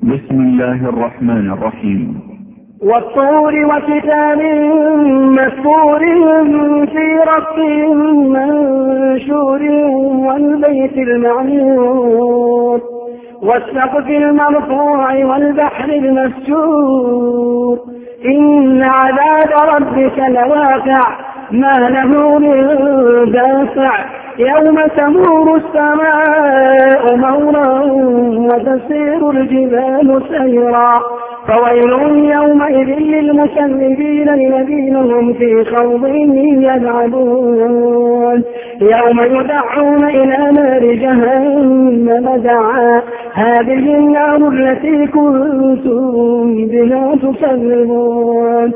بسم الله الرحمن الرحيم. والطور وكتاب مسطور في رق منشور والبيت المعمور والسقف المرفوع والبحر المسجور إن عذاب ربك لواقع ما له من دافع يوم تمور السماء مورا وتسير الجبال سيرا فويل يومئذ للمكذبين الذين هم في خوض يلعبون يوم يدعون إلى نار جهنم دعا هذه النار التي كنتم بها تكذبون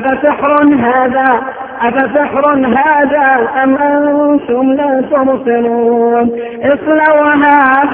أفسحر هذا أم أنتم لا تبصرون اصلوها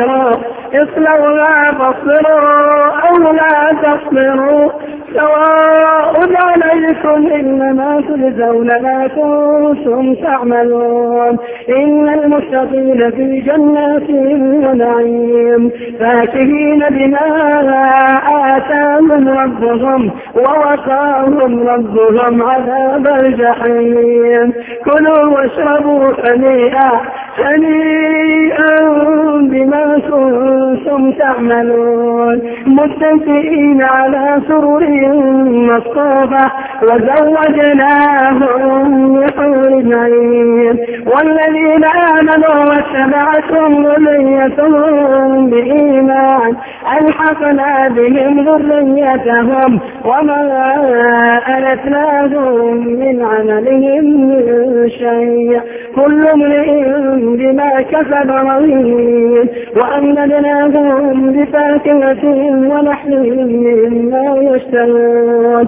فاصبروا أو لا تصبروا سواء عليكم إنما تجزون ما كنتم تعملون إن المتقين في جنات ونعيم فاكهين بما آتاهم ربهم ووقاهم ربهم عذاب الجحيم كلوا واشربوا هنيئا بما كنتم تعملون متكئين على سرر مصفوفة وزوجناهم بحور عين والذين آمنوا واتبعتهم ذريتهم بإيمان ألحقنا بهم ذريتهم وما ألتناهم من عملهم من شيء كل امرئ بما كسب رهين وأمددناهم بفاكهة ونحل مما يشتهون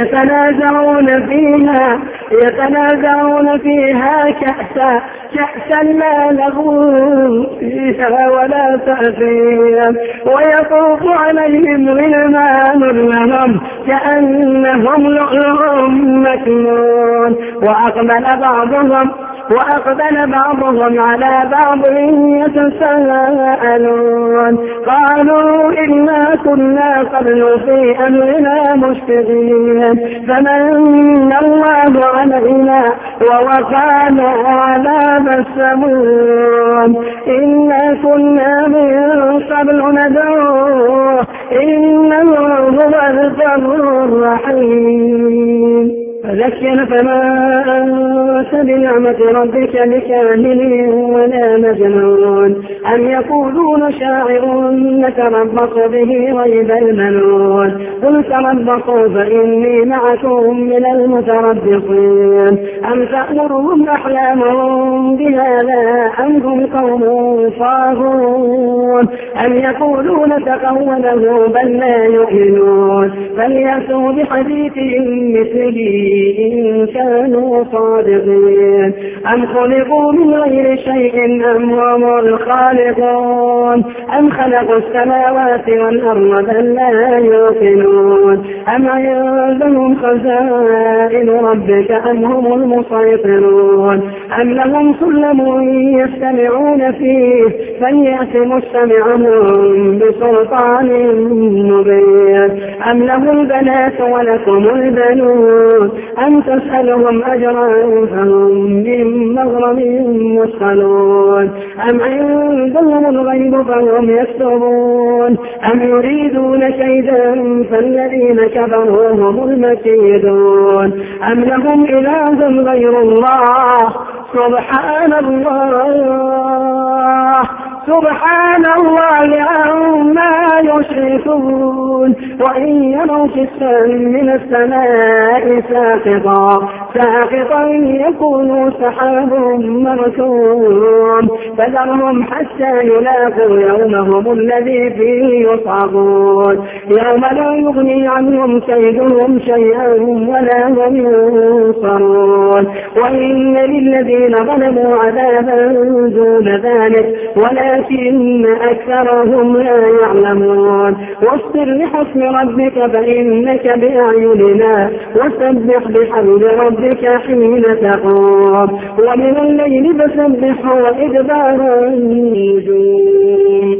يتنازعون فيها كأسا لا لغو فيها ولا تأثيم ويطوف عليهم غلمان لهم كأنهم لؤلؤ مكنون وأقبل بعضهم على بعض يتساءلون قالوا إنا كنا قبل في أمرنا مشفقين فمن الله علينا ووقانا عذاب السموم إنا كنا من قبل ندعوه إنه هو الغفور الرحيم فذكر فما أنت بنعمة ربك بكاهن ولا مجنون أم يقولون شاعر نتربص به ريب المنون قل تربصوا فإني معكم من المتربصين أم تأمرهم أحلامهم بهذا أم هم قوم طاغون أم يقولون تقوله بل لا يؤمنون فليأتوا بحديث مثله إن كانوا صادقين أم خلقوا من غير شيء أم هم الخالقون أم خلقوا السماوات والأرض بل لا يوقنون أم عندهم خزائن ربك أم هم المسيطرون أم لهم سلم يستمعون فيه فليأت مستمعهم بسلطان مبين أم له البنات ولكم البنون أم تسألهم أجرا فهم من مغرم مثقلون أم عندهم الغيب فهم يكتبون أم يريدون كيدا فالذين كفروا هم المكيدون أم لهم إله غير الله سبحان الله عما يشركون وإن يروا كسفا من السماء ساقطا يكونوا سحاب مركوم فذرهم حتى يلاقوا يومهم الذي فيه يصعقون يوم لا يغني عنهم كيدهم شيئا ولا هم ينصرون وإن للذين ظلموا عذابا دون ذلك ولكن أكثرهم لا يعلمون واصبر لحكم ربك فإنك بأعيننا وسبح بحمد ربك حين تقوم ومن الليل فسبحه وإدبار النجوم.